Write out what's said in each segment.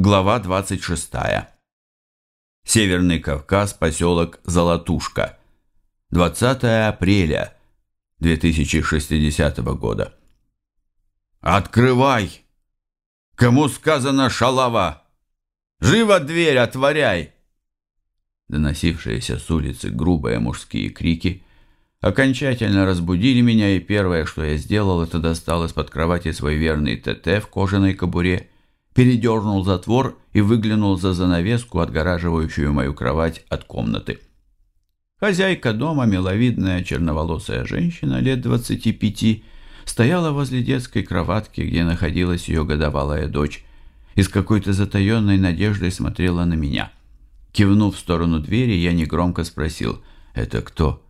Глава 26. Северный Кавказ, поселок Золотушка. 20 апреля 2060 года. «Открывай! Кому сказано шалава? Живо дверь отворяй!» Доносившиеся с улицы грубые мужские крики окончательно разбудили меня, и первое, что я сделал, это достал из-под кровати свой верный ТТ в кожаной кобуре, передернул затвор и выглянул за занавеску, отгораживающую мою кровать от комнаты. Хозяйка дома, миловидная черноволосая женщина лет 25, стояла возле детской кроватки, где находилась ее годовалая дочь, и с какой-то затаенной надеждой смотрела на меня. Кивнув в сторону двери, я негромко спросил: «Это кто?»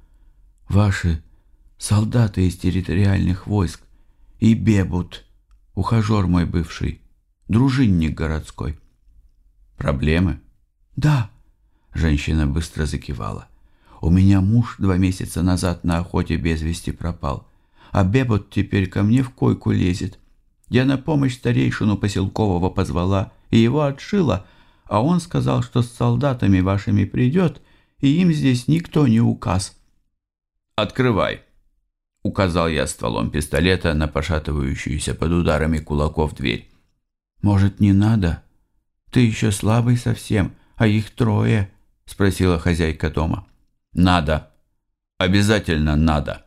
«Ваши солдаты из территориальных войск и Бебут, ухажер мой бывший, дружинник городской». «Проблемы?» «Да», — женщина быстро закивала. «У меня муж 2 месяца назад на охоте без вести пропал, а Бебут теперь ко мне в койку лезет. Я на помощь старейшину поселкового позвала и его отшила, а он сказал, что с солдатами вашими придет, и им здесь никто не указ». «Открывай», — указал я стволом пистолета на пошатывающуюся под ударами кулаков дверь. «Может, не надо? Ты еще слабый совсем, а их 3», — спросила хозяйка дома. «Надо. Обязательно надо».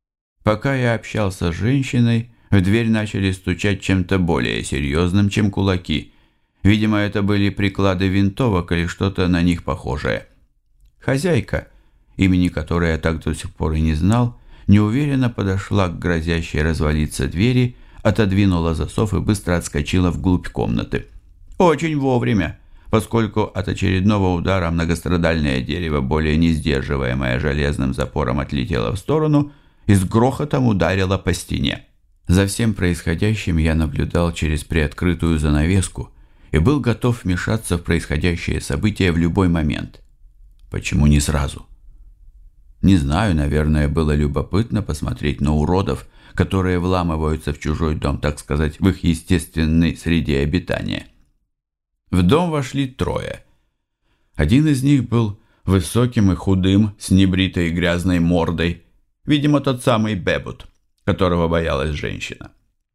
Пока я общался с женщиной, в дверь начали стучать чем-то более серьезным, чем кулаки. Видимо, это были приклады винтовок или что-то на них похожее. Хозяйка, имени которой я так до сих пор и не знал, неуверенно подошла к грозящей развалиться двери, отодвинула засов и быстро отскочила вглубь комнаты. Очень вовремя, поскольку от очередного удара многострадальное дерево, более не сдерживаемое железным запором, отлетело в сторону и с грохотом ударило по стене. За всем происходящим я наблюдал через приоткрытую занавеску и был готов вмешаться в происходящее событие в любой момент. Почему не сразу? Не знаю, наверное, было любопытно посмотреть на уродов, которые вламываются в чужой дом, так сказать, в их естественной среде обитания. В дом вошли 3. Один из них был высоким и худым, с небритой и грязной мордой, видимо, тот самый Бебут, которого боялась женщина.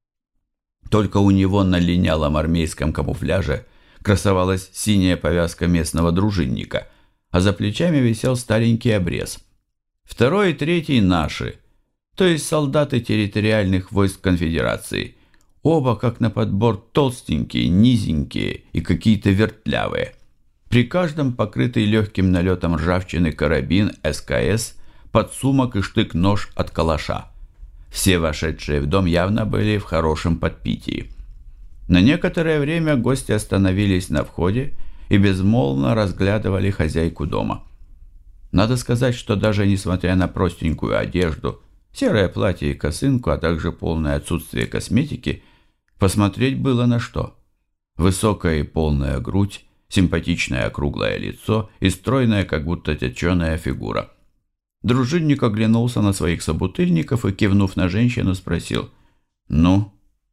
Только у него на линялом армейском камуфляже красовалась синяя повязка местного дружинника, а за плечами висел старенький обрез. 2 и 3 наши, то есть солдаты территориальных войск конфедерации. Оба, как на подбор, толстенькие, низенькие и какие-то вертлявые. При каждом покрытый легким налетом ржавчины карабин СКС, подсумок и штык-нож от калаша. Все вошедшие в дом явно были в хорошем подпитии. На некоторое время гости остановились на входе и безмолвно разглядывали хозяйку дома. Надо сказать, что даже несмотря на простенькую одежду, серое платье и косынку, а также полное отсутствие косметики, посмотреть было на что. Высокая и полная грудь, симпатичное округлое лицо и стройная, как будто точеная фигура. Дружинник оглянулся на своих собутыльников и, кивнув на женщину, спросил: «Ну,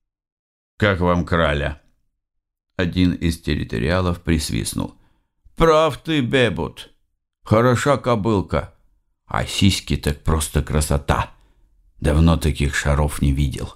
как вам краля?» Один из территориалов присвистнул: «Прав ты, Бебут, хороша кобылка, а сиськи так просто красота. Давно таких шаров не видел».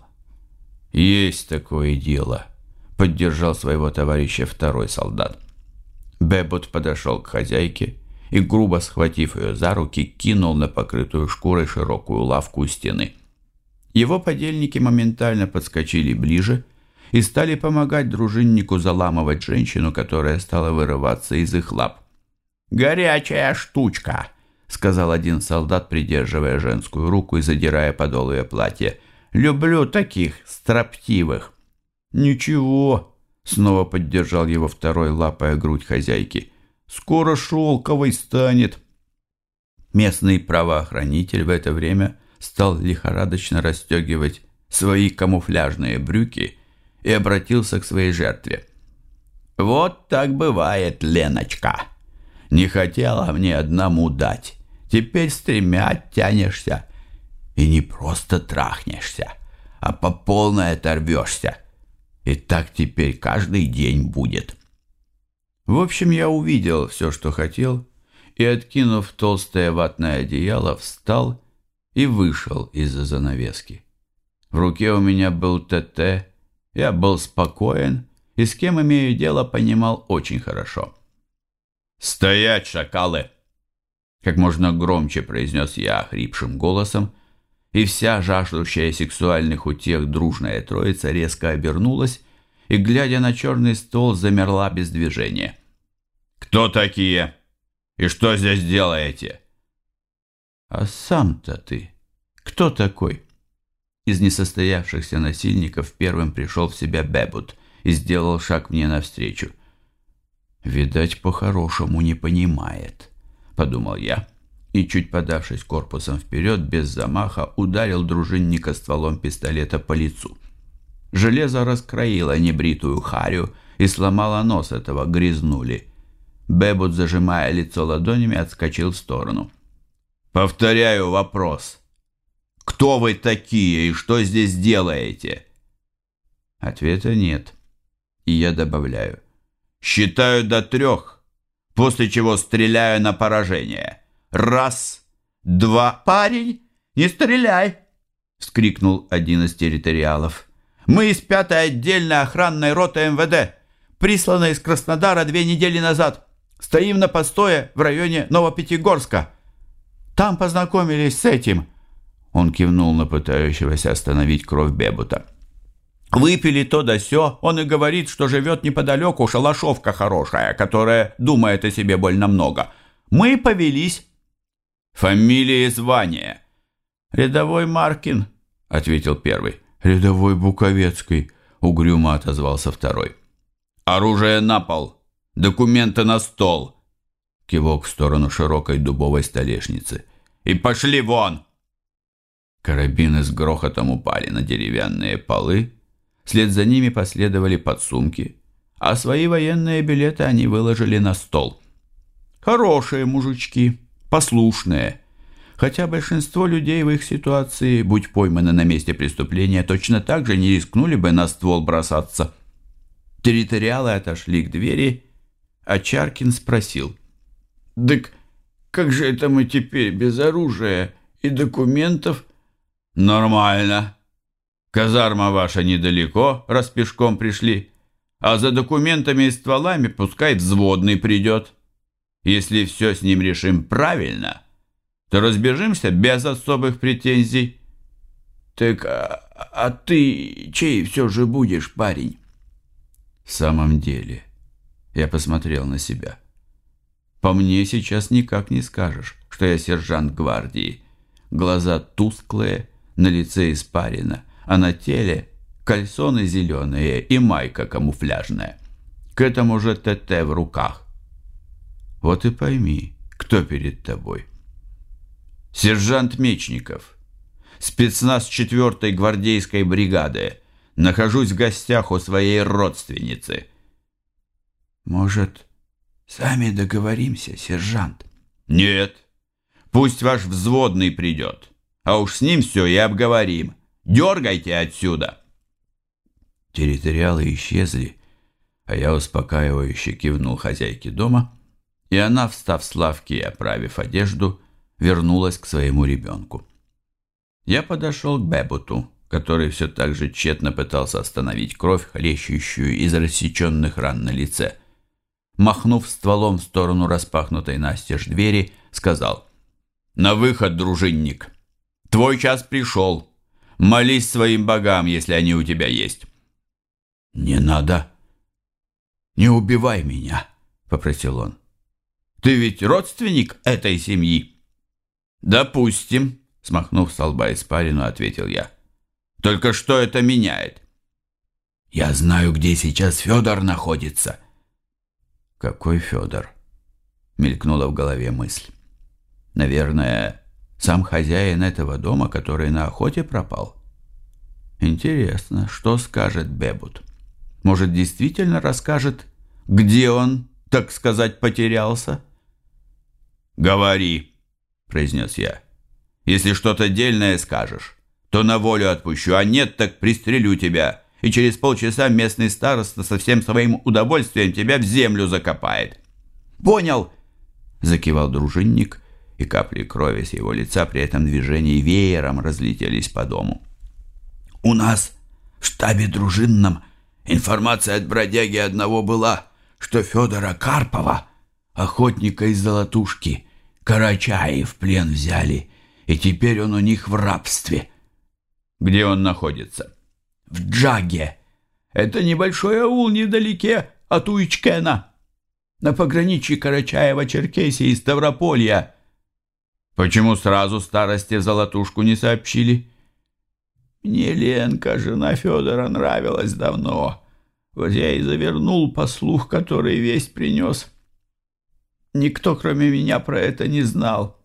«Есть такое дело», — поддержал своего товарища 2 солдат. Бебут подошел к хозяйке и, грубо схватив ее за руки, кинул на покрытую шкурой широкую лавку у стены. Его подельники моментально подскочили ближе и стали помогать дружиннику заламывать женщину, которая стала вырываться из их лап. «Горячая штучка», — сказал один солдат, придерживая женскую руку и задирая подол ее платья. «Люблю таких строптивых». «Ничего», — снова поддержал его 2, лапая грудь хозяйки. «Скоро шелковой станет». Местный правоохранитель в это время стал лихорадочно расстегивать свои камуфляжные брюки и обратился к своей жертве. «Вот так бывает, Леночка. Не хотела мне одному дать. Теперь с 3 оттянешься. И не просто трахнешься, а по полной оторвешься. И так теперь каждый день будет. В общем, я увидел все, что хотел, и, откинув толстое ватное одеяло, встал и вышел из-за занавески. В руке у меня был ТТ, я был спокоен и с кем имею дело понимал очень хорошо. «Стоять, шакалы!» Как можно громче произнес я хрипшим голосом, и вся жаждущая сексуальных утех дружная троица резко обернулась и, глядя на черный стол, замерла без движения. «Кто такие? И что здесь делаете?» «А сам-то ты кто такой?» Из несостоявшихся насильников первым пришел в себя Бебут и сделал шаг мне навстречу. «Видать, по-хорошему не понимает», — подумал я, и, чуть подавшись корпусом вперед, без замаха ударил дружинника стволом пистолета по лицу. Железо раскроило небритую харю и сломало нос этого грязнули. Бебут, зажимая лицо ладонями, отскочил в сторону. «Повторяю вопрос. Кто вы такие и что здесь делаете?» Ответа нет. И я добавляю. «Считаю до 3, после чего стреляю на поражение. 1, 2...» «Парень, не стреляй!» — вскрикнул один из территориалов. «Мы из 5-й отдельной охранной роты МВД, присланы из Краснодара 2 недели назад. Стоим на постое в районе Новопятигорска. Там познакомились с этим». Он кивнул на пытающегося остановить кровь Бебута. «Выпили то да сё, он и говорит, что живет неподалеку шалашовка хорошая, которая думает о себе больно много. Мы повелись». «Фамилия и звание?» «Рядовой Маркин», — ответил первый. «Рядовой Буковецкий», — угрюмо отозвался второй. «Оружие на пол, документы на стол», — кивок в сторону широкой дубовой столешницы. «И пошли вон!» Карабины с грохотом упали на деревянные полы, вслед за ними последовали подсумки, а свои военные билеты они выложили на стол. Хорошие мужички, послушные, хотя большинство людей в их ситуации, будь пойманы на месте преступления, точно так же не рискнули бы на ствол бросаться. Территориалы отошли к двери, а Чаркин спросил: «Дык, как же это мы теперь без оружия и документов?» «Нормально. Казарма ваша недалеко, раз пешком пришли, а за документами и стволами пускай взводный придет. Если все с ним решим правильно, то разбежимся без особых претензий». «Так, а ты чей все же будешь, парень?» В самом деле, я посмотрел на себя. По мне сейчас никак не скажешь, что я сержант гвардии. Глаза тусклые, на лице испарина, а на теле кальсоны зеленые и майка камуфляжная. К этому же ТТ в руках. Вот и пойми, кто перед тобой. Сержант Мечников, спецназ 4-й гвардейской бригады. Нахожусь в гостях у своей родственницы. Может, сами договоримся, сержант? Нет, пусть ваш взводный придет, а уж с ним все и обговорим. Дергайте отсюда!» Территориалы исчезли, а я успокаивающе кивнул хозяйке дома, и она, встав с лавки и оправив одежду, вернулась к своему ребенку. Я подошел к Бебуту, который все так же тщетно пытался остановить кровь, хлещущую из рассеченных ран на лице. Махнув стволом в сторону распахнутой настежь двери, сказал: «На выход, дружинник! Твой час пришел! Молись своим богам, если они у тебя есть!» «Не надо! Не убивай меня!» — попросил он. «Ты ведь родственник этой семьи?» «Допустим», — смахнув со лба испарину, ответил я. «Только что это меняет?» «Я знаю, где сейчас Федор находится». «Какой Федор?» — мелькнула в голове мысль. «Наверное, сам хозяин этого дома, который на охоте пропал. Интересно, что скажет Бебут? Может, действительно расскажет, где он, так сказать, потерялся?» «Говори», — произнес я. «Если что-то дельное скажешь, то на волю отпущу, а нет, так пристрелю тебя и через полчаса местный староста со всем своим удовольствием тебя в землю закопает». «Понял!» — закивал дружинник, и капли крови с его лица при этом движении веером разлетелись по дому. «У нас в штабе дружинном информация от бродяги одного была, что Федора Карпова, охотника из Золотушки, Карачаи в плен взяли, и теперь он у них в рабстве». «Где он находится?» «В Джаге. Это небольшой аул невдалеке от Уичкена, на пограничье Карачаева-Черкесии и Ставрополья». «Почему сразу старости в Золотушку не сообщили?» «Мне Ленка, жена Федора, нравилась давно. Вот я и завернул послух, который весть принес. Никто, кроме меня, про это не знал».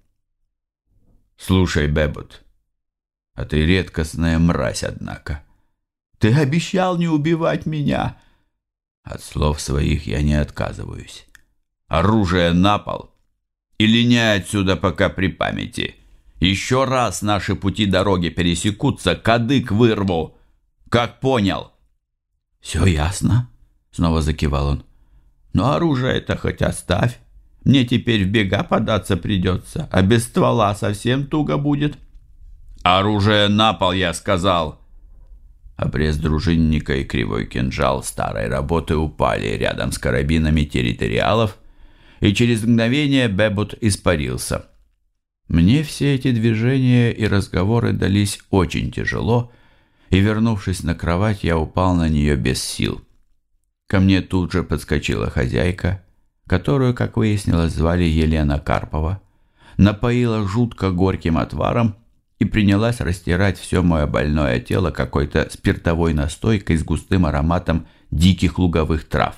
«Слушай, Бебот, а ты редкостная мразь, однако. Ты обещал не убивать меня». «От слов своих я не отказываюсь. Оружие на пол и линяй отсюда пока при памяти. Еще раз наши пути дороги пересекутся, кадык вырву. Как понял?» «Все ясно», — снова закивал он. «Но оружие-то хоть оставь. Мне теперь в бега податься придется, а без ствола совсем туго будет». «Оружие на пол, я сказал!» Обрез дружинника и кривой кинжал старой работы упали рядом с карабинами территориалов, и через мгновение Бебот испарился. Мне все эти движения и разговоры дались очень тяжело, и, вернувшись на кровать, я упал на нее без сил. Ко мне тут же подскочила хозяйка, которую, как выяснилось, звали Елена Карпова, напоила жутко горьким отваром и принялась растирать все мое больное тело какой-то спиртовой настойкой с густым ароматом диких луговых трав.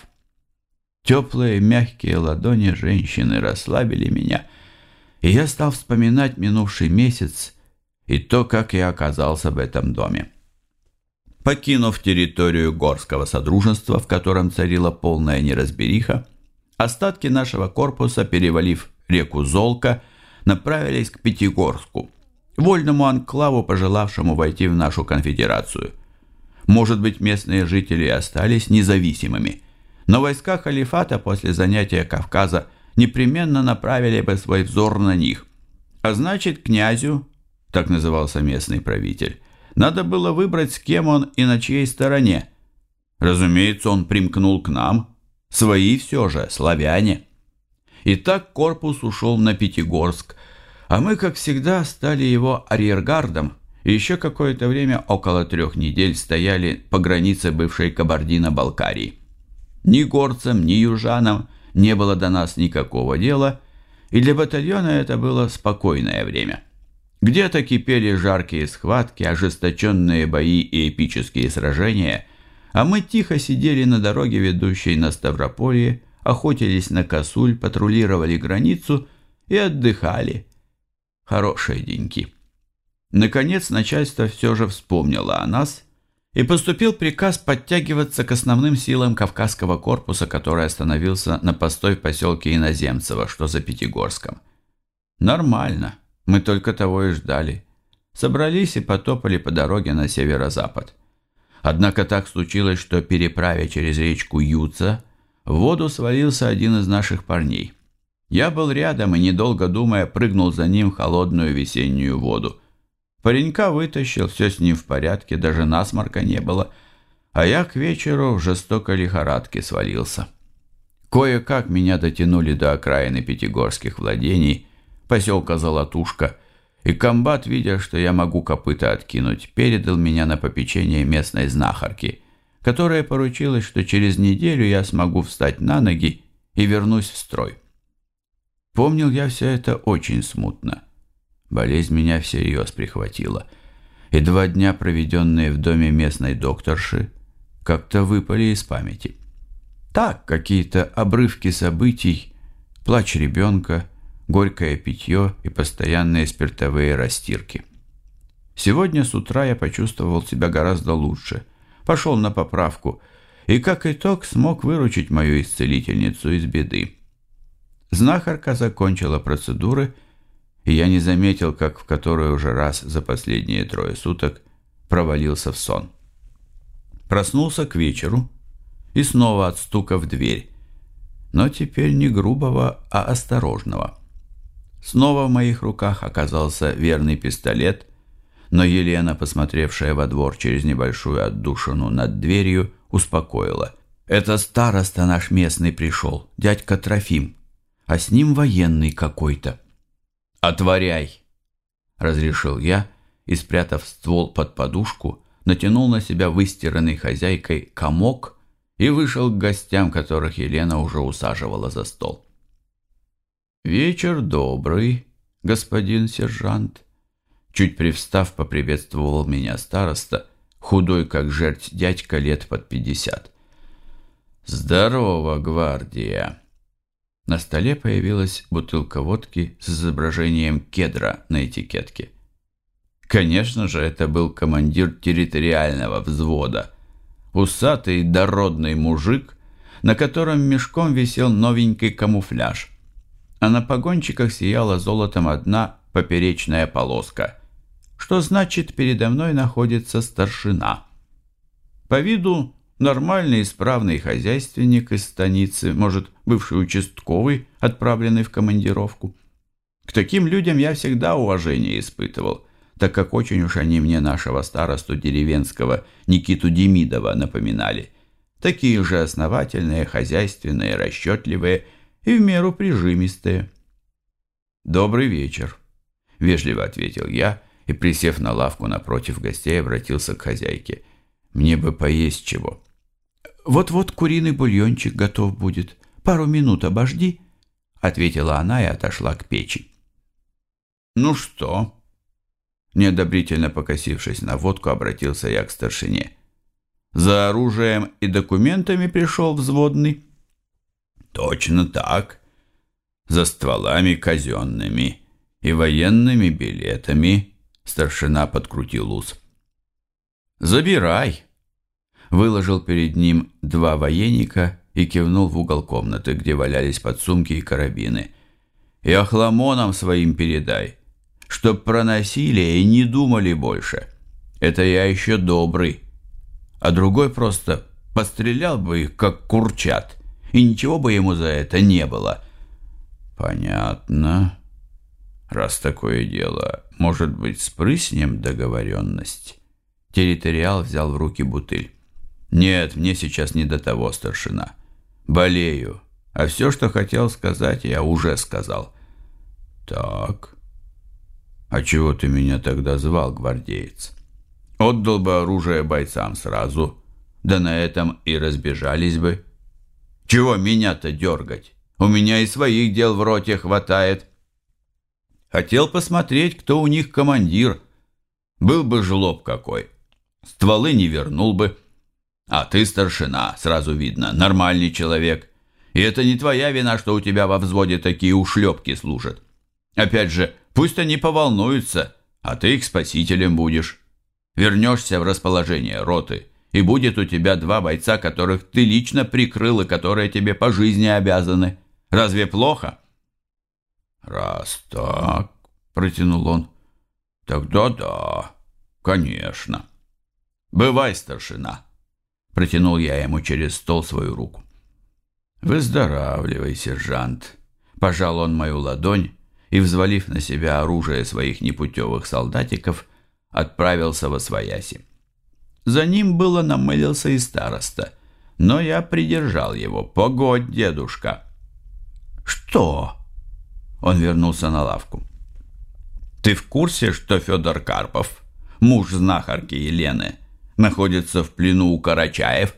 Теплые мягкие ладони женщины расслабили меня, и я стал вспоминать минувший месяц и то, как я оказался в этом доме. Покинув территорию Горского Содружества, в котором царила полная неразбериха, остатки нашего корпуса, перевалив реку Золка, направились к Пятигорску, вольному анклаву, пожелавшему войти в нашу конфедерацию. Может быть, местные жители остались независимыми, но войска халифата после занятия Кавказа непременно направили бы свой взор на них. А значит, князю, так назывался местный правитель, надо было выбрать, с кем он и на чьей стороне. Разумеется, он примкнул к нам, свои все же, славяне. Итак, корпус ушел на Пятигорск, а мы, как всегда, стали его арьергардом, и еще какое-то время, около 3 недель, стояли по границе бывшей Кабардино-Балкарии. Ни горцам, ни южанам не было до нас никакого дела, и для батальона это было спокойное время. Где-то кипели жаркие схватки, ожесточенные бои и эпические сражения, а мы тихо сидели на дороге, ведущей на Ставрополье, охотились на косуль, патрулировали границу и отдыхали. Хорошие деньки. Наконец начальство все же вспомнило о нас, и поступил приказ подтягиваться к основным силам Кавказского корпуса, который остановился на постой в поселке Иноземцево, что за Пятигорском. Нормально, мы только того и ждали. Собрались и потопали по дороге на северо-запад. Однако так случилось, что, переправя через речку Юца, в воду свалился один из наших парней. Я был рядом и, недолго думая, прыгнул за ним в холодную весеннюю воду. Паренька вытащил, все с ним в порядке, даже насморка не было, а я к вечеру в жестокой лихорадке свалился. Кое-как меня дотянули до окраины пятигорских владений, поселка Золотушка, и комбат, видя, что я могу копыта откинуть, передал меня на попечение местной знахарки, которая поручилась, что через неделю я смогу встать на ноги и вернусь в строй. Помнил я все это очень смутно. Болезнь меня всерьез прихватила, и 2 дня, проведенные в доме местной докторши, как-то выпали из памяти. Так, какие-то обрывки событий, плач ребенка, горькое питье и постоянные спиртовые растирки. Сегодня с утра я почувствовал себя гораздо лучше, пошел на поправку и, как итог, смог выручить мою исцелительницу из беды. Знахарка закончила процедуры, и я не заметил, как в который уже раз за последние 3 суток провалился в сон. Проснулся к вечеру и снова от стука в дверь, но теперь не грубого, а осторожного. Снова в моих руках оказался верный пистолет, но Елена, посмотревшая во двор через небольшую отдушину над дверью, успокоила. «Это староста наш местный пришел, дядька Трофим, а с ним военный какой-то». «Отворяй!» — разрешил я и, спрятав ствол под подушку, натянул на себя выстиранный хозяйкой комок и вышел к гостям, которых Елена уже усаживала за стол. «Вечер добрый, господин сержант», — чуть привстав, поприветствовал меня староста, худой как жерть дядька лет под 50. «Здорово, гвардия!» На столе появилась бутылка водки с изображением кедра на этикетке. Конечно же, это был командир территориального взвода, усатый дородный мужик, на котором мешком висел новенький камуфляж, а на погончиках сияла золотом одна поперечная полоска, что значит, передо мной находится старшина. По виду нормальный исправный хозяйственник из станицы, может, бывший участковый, отправленный в командировку. К таким людям я всегда уважение испытывал, так как очень уж они мне нашего старосту деревенского Никиту Демидова напоминали. Такие же основательные, хозяйственные, расчетливые и в меру прижимистые. «Добрый вечер», — вежливо ответил я и, присев на лавку напротив гостей, обратился к хозяйке. «Мне бы поесть чего». «Вот-вот куриный бульончик готов будет. Пару минут обожди», — ответила она и отошла к печи. «Ну что?» Неодобрительно покосившись на водку, обратился я к старшине. «За оружием и документами пришел взводный?» «Точно так. За стволами казенными и военными билетами», — старшина подкрутил ус. «Забирай», — выложил перед ним два военника и кивнул в угол комнаты, где валялись подсумки и карабины. «И охламонам своим передай, чтоб про насилие и не думали больше. Это я еще добрый, а другой просто пострелял бы их, как курчат, и ничего бы ему за это не было». «Понятно. Раз такое дело, может быть, спрыснем договоренность?» Территориал взял в руки бутыль. «Нет, мне сейчас не до того, старшина. Болею, а все, что хотел сказать, я уже сказал». «Так, а чего ты меня тогда звал, гвардеец? Отдал бы оружие бойцам сразу, да на этом и разбежались бы. Чего меня-то дергать? У меня и своих дел в роте хватает. Хотел посмотреть, кто у них командир. Был бы жлоб какой. Стволы не вернул бы. А ты старшина, сразу видно, нормальный человек. И это не твоя вина, что у тебя во взводе такие ушлепки служат. Опять же, пусть они поволнуются, а ты их спасителем будешь. Вернешься в расположение роты, и будет у тебя два бойца, которых ты лично прикрыл и которые тебе по жизни обязаны. Разве плохо?» «Раз так, — протянул он, — тогда да, конечно. Бывай, старшина», — протянул я ему через стол свою руку. «Выздоравливай, сержант», — пожал он мою ладонь и, взвалив на себя оружие своих непутевых солдатиков, отправился восвояси. За ним было намылился и староста, но я придержал его. «Погодь, дедушка». «Что?» Он вернулся на лавку. «Ты в курсе, что Федор Карпов, муж знахарки Елены, находится в плену у Карачаев?»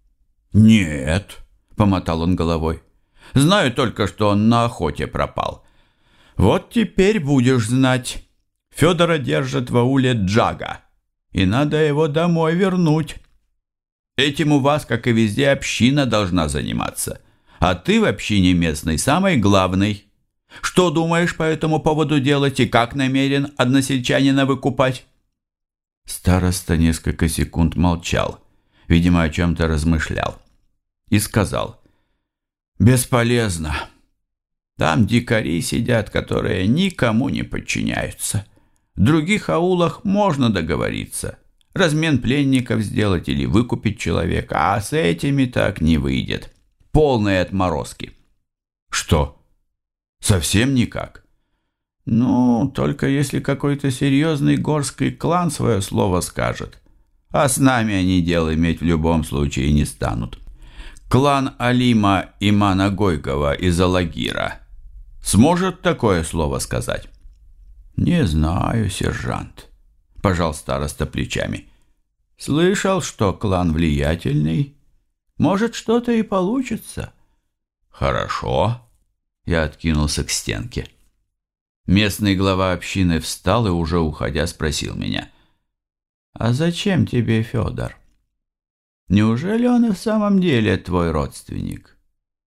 «Нет», — помотал он головой. «Знаю только, что он на охоте пропал». «Вот теперь будешь знать. Федора держат в ауле Джага, и надо его домой вернуть. Этим у вас, как и везде, община должна заниматься, а ты в общине местной самый главный. Что думаешь по этому поводу делать и как намерен односельчанина выкупать?» Староста несколько секунд молчал, видимо, о чем-то размышлял, и сказал: «Бесполезно. Там дикари сидят, которые никому не подчиняются. В других аулах можно договориться, размен пленников сделать или выкупить человека, а с этими так не выйдет. Полные отморозки. Что? Совсем никак? Ну, только если какой-то серьезный горский клан свое слово скажет. А с нами они дел иметь в любом случае не станут. Клан Алима Имана Гойгова из Алагира сможет такое слово сказать? Не знаю, сержант, пожал староста плечами. Слышал, что клан влиятельный. Может, что-то и получится. Хорошо. Я откинулся к стенке. Местный глава общины встал и, уже уходя, спросил меня: «А зачем тебе Федор? Неужели он и в самом деле твой родственник?»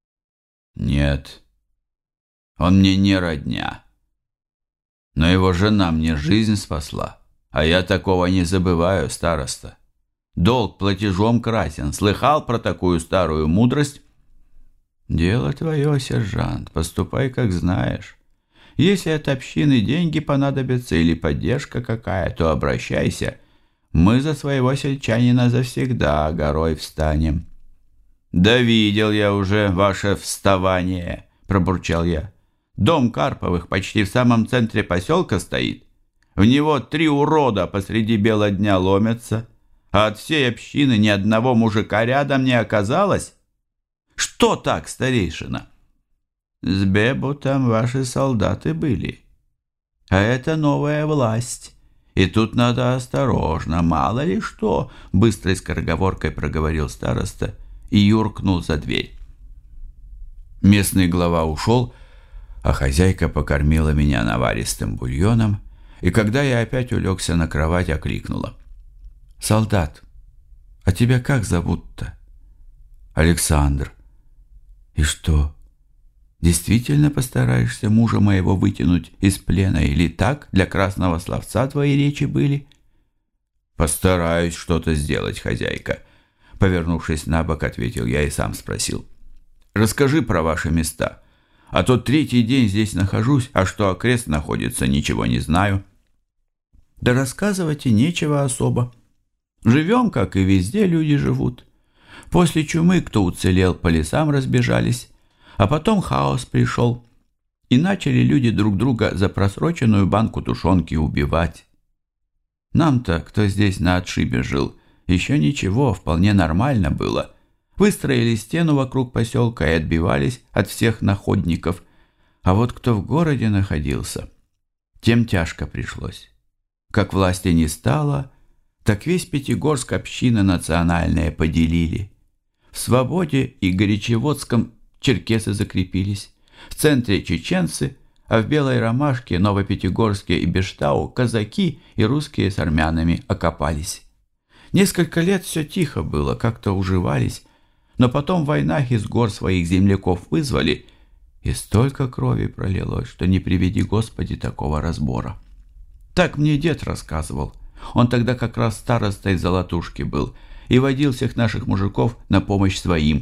«Нет, он мне не родня. Но его жена мне жизнь спасла, а я такого не забываю, староста. Долг платежом красен. Слыхал про такую старую мудрость?» «Дело твое, сержант, поступай, как знаешь. Если от общины деньги понадобятся или поддержка какая, то обращайся. Мы за своего сельчанина завсегда горой встанем». «Да видел я уже ваше вставание», – пробурчал я. «Дом Карповых почти в самом центре поселка стоит. В него 3 урода посреди бела дня ломятся, а от всей общины ни одного мужика рядом не оказалось. Что так, старейшина?» «С Бебутом ваши солдаты были. А это новая власть. И тут надо осторожно, мало ли что», — быстрой скороговоркой проговорил староста и юркнул за дверь. Местный глава ушел, а хозяйка покормила меня наваристым бульоном, и когда я опять улегся на кровать, окликнула: «Солдат, а тебя как зовут-то?» «Александр». «И что, действительно постараешься мужа моего вытянуть из плена, или так для красного словца твои речи были?» «Постараюсь что-то сделать, хозяйка», — повернувшись на бок, ответил я и сам спросил: «Расскажи про ваши места, а то 3-й день здесь нахожусь, а что окрест находится, ничего не знаю». «Да рассказывать и нечего особо. Живем, как и везде люди живут. После чумы, кто уцелел, по лесам разбежались, а потом хаос пришел, и начали люди друг друга за просроченную банку тушенки убивать. Нам-то, кто здесь на отшибе жил, еще ничего, вполне нормально было. Выстроили стену вокруг поселка и отбивались от всех находников. А вот кто в городе находился, тем тяжко пришлось. Как власти не стало, так весь Пятигорск общины национальные поделили. В Свободе и Горячеводском черкесы закрепились, в центре чеченцы, а в Белой Ромашке, Новопятигорске и Бештау казаки и русские с армянами окопались. Несколько лет все тихо было, как-то уживались, но потом в войнах из гор своих земляков вызвали, и столько крови пролилось, что не приведи Господи такого разбора. Так мне дед рассказывал. Он тогда как раз старостой Золотушки был и водил всех наших мужиков на помощь своим.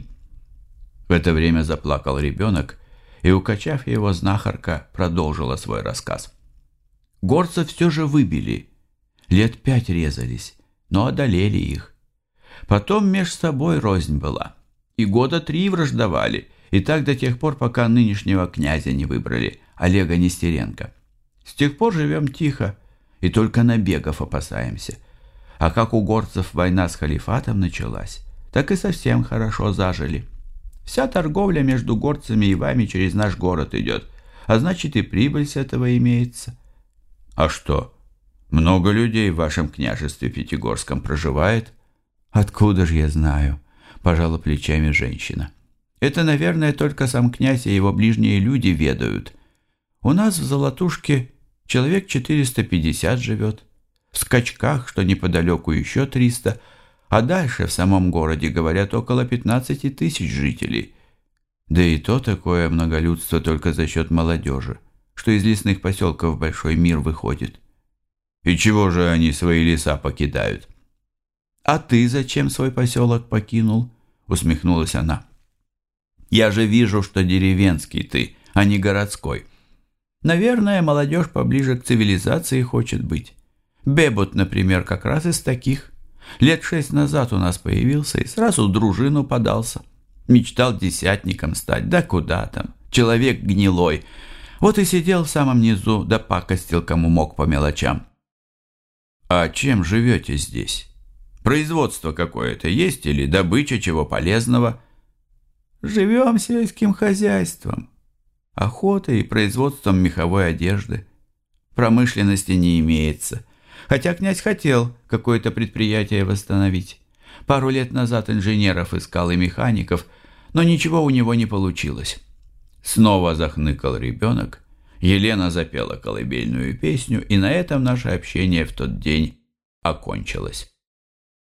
В это время заплакал ребенок, и, укачав его, знахарка продолжила свой рассказ. Горцев все же выбили, лет 5 резались, но одолели их. Потом меж собой рознь была, и 3 года враждовали, и так до тех пор, пока нынешнего князя не выбрали, Олега Нестеренко. С тех пор живем тихо, и только набегов опасаемся. А как у горцев война с халифатом началась, так и совсем хорошо зажили. Вся торговля между горцами и вами через наш город идет, а значит и прибыль с этого имеется. А что, много людей в вашем княжестве Пятигорском проживает? Откуда же я знаю, пожала плечами женщина. Это, наверное, только сам князь и его ближние люди ведают. У нас в Золотушке человек 450 живет, в Скачках, что неподалеку, еще 300, а дальше в самом городе, говорят, около 15 тысяч жителей. Да и то такое многолюдство только за счет молодежи, что из лесных поселков в большой мир выходит. И чего же они свои леса покидают? «А ты зачем свой поселок покинул?» — усмехнулась она. «Я же вижу, что деревенский ты, а не городской. Наверное, молодежь поближе к цивилизации хочет быть. Бебут, например, как раз из таких. Лет 6 назад у нас появился и сразу в дружину подался. Мечтал десятником стать, да куда там, человек гнилой. Вот и сидел в самом низу, да пакостил кому мог по мелочам. А чем живете здесь? Производство какое-то есть или добыча чего полезного? Живем сельским хозяйством, охотой и производством меховой одежды. Промышленности не имеется. Хотя князь хотел какое-то предприятие восстановить. Пару лет назад инженеров искал и механиков, но ничего у него не получилось. Снова захныкал ребенок, Елена запела колыбельную песню, и на этом наше общение в тот день окончилось.